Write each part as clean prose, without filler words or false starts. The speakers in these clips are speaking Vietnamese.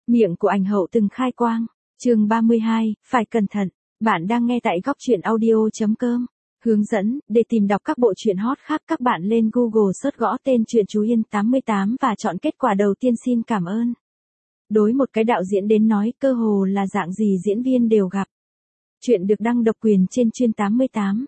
Miệng của ảnh hậu từng khai quang. Chương 32, phải cẩn thận. Bạn đang nghe tại góc truyện audio.com. Hướng dẫn, để tìm đọc các bộ truyện hot khác các bạn lên Google search gõ tên truyện Chú Yên 88 và chọn kết quả đầu tiên. Xin cảm ơn. Đối một cái đạo diễn đến nói cơ hồ là dạng gì diễn viên đều gặp. Chuyện được đăng độc quyền trên Chuyên 88.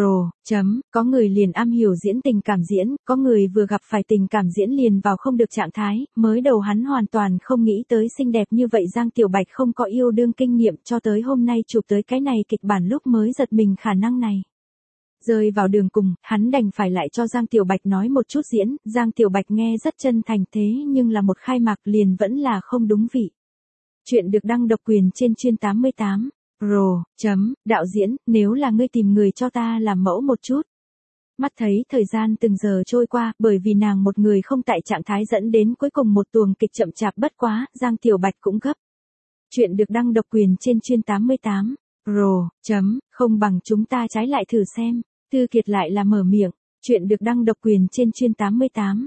Có người liền am hiểu diễn tình cảm diễn, có người vừa gặp phải tình cảm diễn liền vào không được trạng thái, mới đầu hắn hoàn toàn không nghĩ tới xinh đẹp như vậy Giang Tiểu Bạch không có yêu đương kinh nghiệm cho tới hôm nay chụp tới cái này kịch bản lúc mới giật mình khả năng này. Rơi vào đường cùng, hắn đành phải lại cho Giang Tiểu Bạch nói một chút diễn, Giang Tiểu Bạch nghe rất chân thành thế nhưng là một khai mạc liền vẫn là không đúng vị. Chuyện được đăng độc quyền trên Chuyên 88. Đạo diễn, nếu là ngươi tìm người cho ta làm mẫu một chút. Mắt thấy thời gian từng giờ trôi qua, bởi vì nàng một người không tại trạng thái dẫn đến cuối cùng một tuồng kịch chậm chạp bất quá, Giang Tiểu Bạch cũng gấp. Chuyện được đăng độc quyền trên Chuyên 88. Không bằng chúng ta trái lại thử xem. Thư Kiệt lại là mở miệng. Chuyện được đăng độc quyền trên Chuyên 88.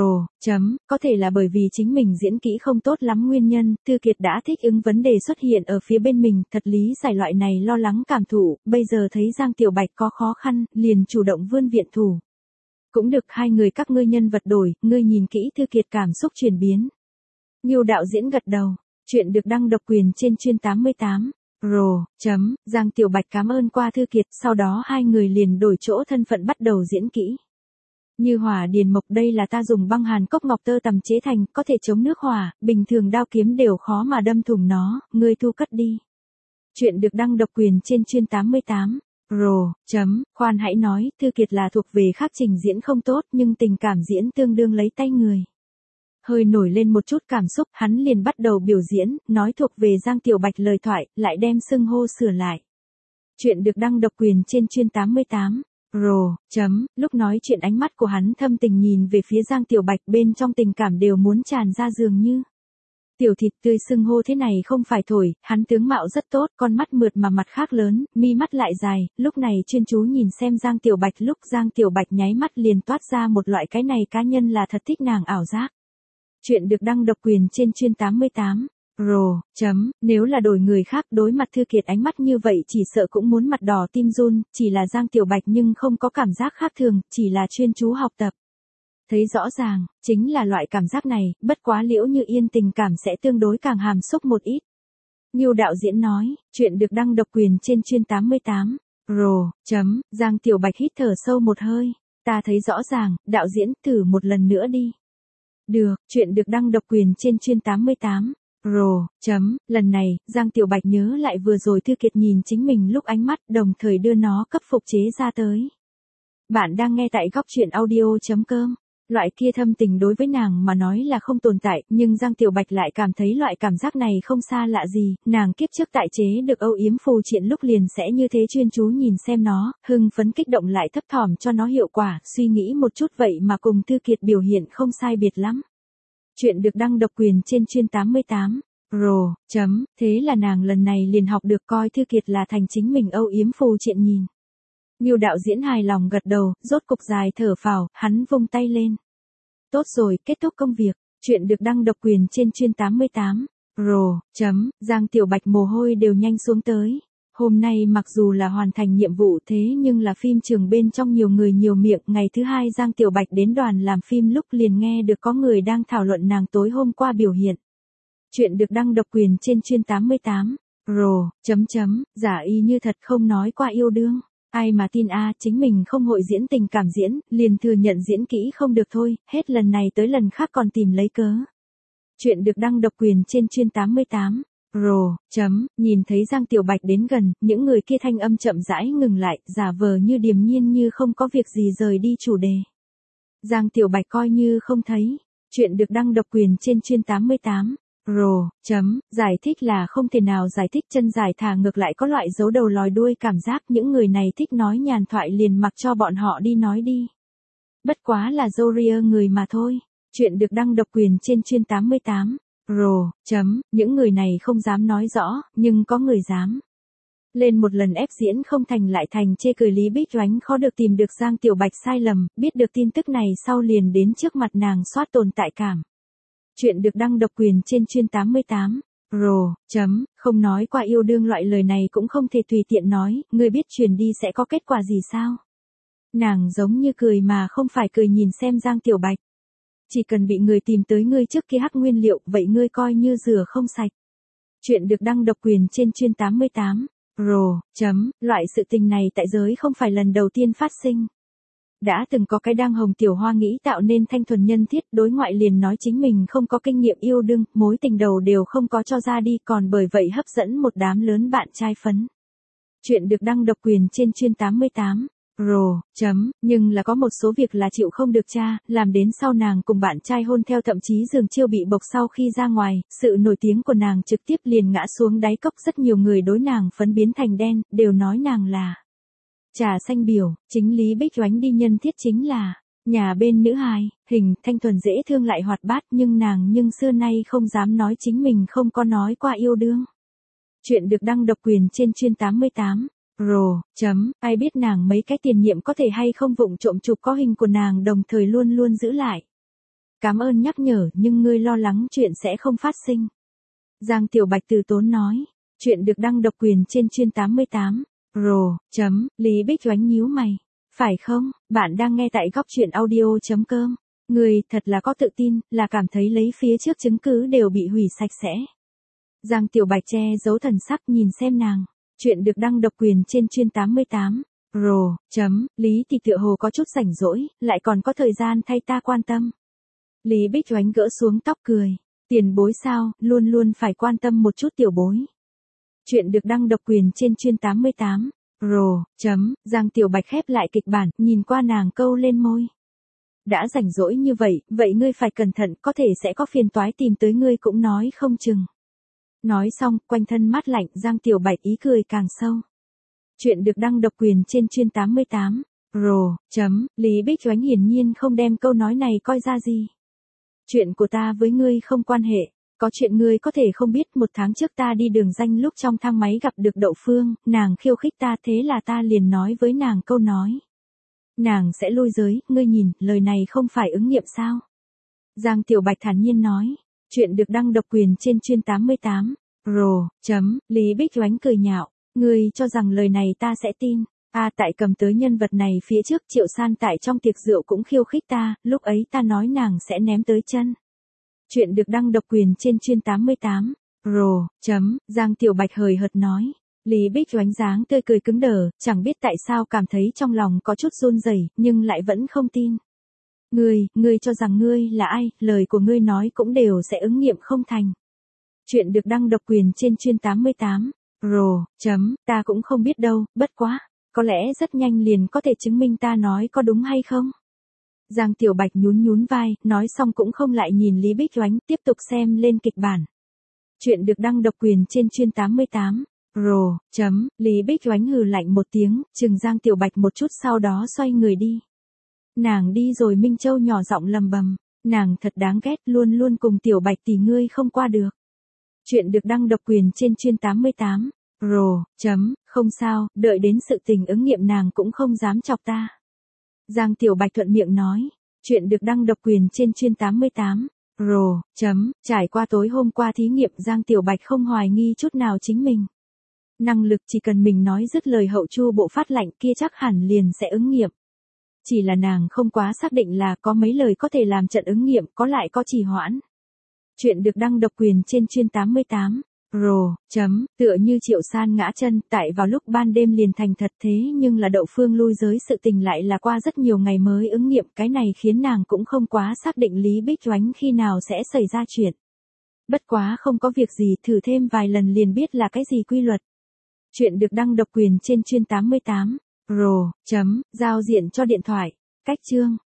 Có thể là bởi vì chính mình diễn kỹ không tốt lắm nguyên nhân, Thư Kiệt đã thích ứng vấn đề xuất hiện ở phía bên mình, thật lý giải loại này lo lắng cảm thụ, bây giờ thấy Giang Tiểu Bạch có khó khăn, liền chủ động vươn viện thủ. Cũng được, hai người các ngươi nhân vật đổi, ngươi nhìn kỹ Thư Kiệt cảm xúc chuyển biến. Nhiều đạo diễn gật đầu. Chuyện được đăng độc quyền trên Chuyên 88. Giang Tiểu Bạch cảm ơn qua Thư Kiệt, sau đó hai người liền đổi chỗ thân phận bắt đầu diễn kỹ. Như hỏa điền mộc, đây là ta dùng băng hàn cốc ngọc tơ tằm chế thành, có thể chống nước hỏa, bình thường đao kiếm đều khó mà đâm thủng nó, ngươi thu cất đi. Chuyện được đăng độc quyền trên Chuyên 88. Khoan hãy nói, Thư Kiệt là thuộc về khác trình diễn không tốt nhưng tình cảm diễn tương đương lấy tay người. Hơi nổi lên một chút cảm xúc, hắn liền bắt đầu biểu diễn, nói thuộc về Giang Tiểu Bạch lời thoại, lại đem xưng hô sửa lại. Chuyện được đăng độc quyền trên Chuyên 88. Lúc nói chuyện ánh mắt của hắn thâm tình nhìn về phía Giang Tiểu Bạch, bên trong tình cảm đều muốn tràn ra dường như. Tiểu thịt tươi xưng hô thế này không phải thổi, hắn tướng mạo rất tốt, con mắt mượt mà mặt khác lớn, mi mắt lại dài, lúc này chuyên chú nhìn xem Giang Tiểu Bạch, lúc Giang Tiểu Bạch nháy mắt liền toát ra một loại cái này cá nhân là thật thích nàng ảo giác. Chuyện được đăng độc quyền trên Chuyên 88. Nếu là đổi người khác đối mặt Thư Kiệt ánh mắt như vậy chỉ sợ cũng muốn mặt đỏ tim run, chỉ là Giang Tiểu Bạch nhưng không có cảm giác khác thường, chỉ là chuyên chú học tập. Thấy rõ ràng, chính là loại cảm giác này, bất quá Liễu Như Yên tình cảm sẽ tương đối càng hàm xúc một ít. Nhiều đạo diễn nói, chuyện được đăng độc quyền trên Chuyên 88. Giang Tiểu Bạch hít thở sâu một hơi, ta thấy rõ ràng, đạo diễn thử một lần nữa đi. Được, chuyện được đăng độc quyền trên Chuyên 88. Lần này, Giang Tiểu Bạch nhớ lại vừa rồi Thư Kiệt nhìn chính mình lúc ánh mắt, đồng thời đưa nó cấp phục chế ra tới. Bạn đang nghe tại góc truyện audio.com. Loại kia thâm tình đối với nàng mà nói là không tồn tại, nhưng Giang Tiểu Bạch lại cảm thấy loại cảm giác này không xa lạ gì, nàng kiếp trước tại chế được âu yếm phù triện lúc liền sẽ như thế chuyên chú nhìn xem nó, hưng phấn kích động lại thấp thỏm cho nó hiệu quả, suy nghĩ một chút vậy mà cùng Thư Kiệt biểu hiện không sai biệt lắm. Chuyện được đăng độc quyền trên Chuyên 88. Thế là nàng lần này liền học được coi Thư Kiệt là thành chính mình âu yếm phù triện nhìn. Nhiều đạo diễn hài lòng gật đầu, rốt cục dài thở phào, hắn vung tay lên. Tốt rồi, kết thúc công việc. Chuyện được đăng độc quyền trên Chuyên 88. Giang Tiểu Bạch mồ hôi đều nhanh xuống tới. Hôm nay mặc dù là hoàn thành nhiệm vụ thế nhưng là phim trường bên trong nhiều người nhiều miệng, ngày thứ hai Giang Tiểu Bạch đến đoàn làm phim lúc liền nghe được có người đang thảo luận nàng tối hôm qua biểu hiện. Chuyện được đăng độc quyền trên Chuyên 88. Giả y như thật không nói qua yêu đương. Ai mà tin chính mình không hội diễn tình cảm diễn, liền thừa nhận diễn kỹ không được thôi, hết lần này tới lần khác còn tìm lấy cớ. Chuyện được đăng độc quyền trên Chuyên 88. Nhìn thấy Giang Tiểu Bạch đến gần, những người kia thanh âm chậm rãi ngừng lại, giả vờ như điềm nhiên như không có việc gì rời đi chủ đề. Giang Tiểu Bạch coi như không thấy. Chuyện được đăng độc quyền trên Chuyên 88. Giải thích là không thể nào giải thích, chân dài thả ngược lại có loại giấu đầu lòi đuôi cảm giác, những người này thích nói nhàn thoại liền mặc cho bọn họ đi nói đi. Bất quá là dâu người mà thôi. Chuyện được đăng độc quyền trên Chuyên 88. Những người này không dám nói rõ, nhưng có người dám. Lên một lần ép diễn không thành lại thành chê cười, Lý Bích Oánh khó được tìm được Giang Tiểu Bạch sai lầm, biết được tin tức này sau liền đến trước mặt nàng soát tồn tại cảm. Chuyện được đăng độc quyền trên chuyên 88. Pro. Không nói qua yêu đương loại lời này cũng không thể tùy tiện nói, ngươi biết truyền đi sẽ có kết quả gì sao? Nàng giống như cười mà không phải cười nhìn xem Giang Tiểu Bạch. Chỉ cần bị người tìm tới ngươi trước kia hắc nguyên liệu, vậy ngươi coi như rửa không sạch. Chuyện được đăng độc quyền trên chuyên 88. Pro. Loại sự tình này tại giới không phải lần đầu tiên phát sinh. Đã từng có cái đang hồng tiểu hoa nghĩ tạo nên thanh thuần nhân thiết, đối ngoại liền nói chính mình không có kinh nghiệm yêu đương, mối tình đầu đều không có cho ra đi, còn bởi vậy hấp dẫn một đám lớn bạn trai phấn. Chuyện được đăng độc quyền trên chuyên 88. Pro. Nhưng là có một số việc là chịu không được cha, làm đến sau nàng cùng bạn trai hôn theo, thậm chí giường chiêu bị bộc sau khi ra ngoài, sự nổi tiếng của nàng trực tiếp liền ngã xuống đáy cốc, rất nhiều người đối nàng phấn biến thành đen, đều nói nàng là trà xanh biểu, chính Lý Bích Oánh đi nhân thiết chính là nhà bên nữ hài, hình thanh thuần dễ thương lại hoạt bát, nhưng xưa nay không dám nói chính mình không có nói qua yêu đương. Chuyện được đăng độc quyền trên chuyên 88. Pro. Ai biết nàng mấy cái tiền nhiệm có thể hay không vụng trộm chụp có hình của nàng đồng thời luôn luôn giữ lại. Cảm ơn nhắc nhở, nhưng ngươi lo lắng chuyện sẽ không phát sinh. Giang Tiểu Bạch từ tốn nói. Chuyện được đăng độc quyền trên chuyên 88. Pro. Lý Bích Oánh nhíu mày. Phải không, bạn đang nghe tại góc truyện audio.com. Người thật là có tự tin, là cảm thấy lấy phía trước chứng cứ đều bị hủy sạch sẽ. Giang Tiểu Bạch che giấu thần sắc nhìn xem nàng. Chuyện được đăng độc quyền trên chuyên 88. Pro. Lý thì tựa hồ có chút rảnh rỗi, lại còn có thời gian thay ta quan tâm. Lý Bích Oánh gỡ xuống tóc cười. Tiền bối sao, luôn luôn phải quan tâm một chút tiểu bối. Chuyện được đăng độc quyền trên chuyên 88. Pro. Giang Tiểu Bạch khép lại kịch bản, nhìn qua nàng câu lên môi. Đã rảnh rỗi như vậy, vậy ngươi phải cẩn thận, có thể sẽ có phiền toái tìm tới ngươi cũng nói không chừng. Nói xong, quanh thân mát lạnh, Giang Tiểu Bạch ý cười càng sâu. Chuyện được đăng độc quyền trên chuyên 88. Pro. Lý Bích Oánh hiển nhiên không đem câu nói này coi ra gì. Chuyện của ta với ngươi không quan hệ. Có chuyện ngươi có thể không biết, 1 tháng trước ta đi đường danh lúc trong thang máy gặp được Đậu Phương, nàng khiêu khích ta, thế là ta liền nói với nàng câu nói. Nàng sẽ lui giới, ngươi nhìn, lời này không phải ứng nghiệm sao? Giang Tiểu Bạch thản nhiên nói. Chuyện được đăng độc quyền trên chuyên 88. Pro. Lý Bích Oánh cười nhạo. Ngươi cho rằng lời này ta sẽ tin. Tại cầm tới nhân vật này phía trước, Triệu San tại trong tiệc rượu cũng khiêu khích ta, lúc ấy ta nói nàng sẽ ném tới chân. Chuyện được đăng độc quyền trên chuyên 88. Pro. Giang Tiểu Bạch hời hợt nói. Lý Bích Oánh dáng tươi cười cứng đờ, chẳng biết tại sao cảm thấy trong lòng có chút run rẩy, nhưng lại vẫn không tin. Ngươi cho rằng ngươi là ai, lời của ngươi nói cũng đều sẽ ứng nghiệm không thành. Chuyện được đăng độc quyền trên chuyên 88. Pro. Ta cũng không biết đâu, bất quá, có lẽ rất nhanh liền có thể chứng minh ta nói có đúng hay không. Giang Tiểu Bạch nhún vai, nói xong cũng không lại nhìn Lý Bích Oánh, tiếp tục xem lên kịch bản. Chuyện được đăng độc quyền trên chuyên 88. Pro. Lý Bích Oánh hừ lạnh một tiếng, chừng Giang Tiểu Bạch một chút, sau đó xoay người đi. Nàng đi rồi Minh Châu nhỏ giọng lầm bầm. Nàng thật đáng ghét, luôn luôn cùng Tiểu Bạch tỷ ngươi không qua được. Chuyện được đăng độc quyền trên chuyên 88. Pro. Không sao, đợi đến sự tình ứng nghiệm nàng cũng không dám chọc ta. Giang Tiểu Bạch thuận miệng nói. Chuyện được đăng độc quyền trên chuyên 88. Pro. Trải qua tối hôm qua thí nghiệm, Giang Tiểu Bạch không hoài nghi chút nào chính mình. Năng lực chỉ cần mình nói dứt lời hậu chu bộ phát lạnh kia chắc hẳn liền sẽ ứng nghiệm. Chỉ là nàng không quá xác định là có mấy lời có thể làm trận ứng nghiệm, có lại có trì hoãn. Chuyện được đăng độc quyền trên chuyên 88. Pro. Tựa như Triệu San ngã chân, tại vào lúc ban đêm liền thành thật, thế nhưng là Đậu Phương lui giới sự tình lại là qua rất nhiều ngày mới ứng nghiệm, cái này khiến nàng cũng không quá xác định Lý Bích Oánh khi nào sẽ xảy ra chuyện. Bất quá không có việc gì, thử thêm vài lần liền biết là cái gì quy luật. Chuyện được đăng độc quyền trên chuyên 88. Pro. Giao diện cho điện thoại. Cách chương.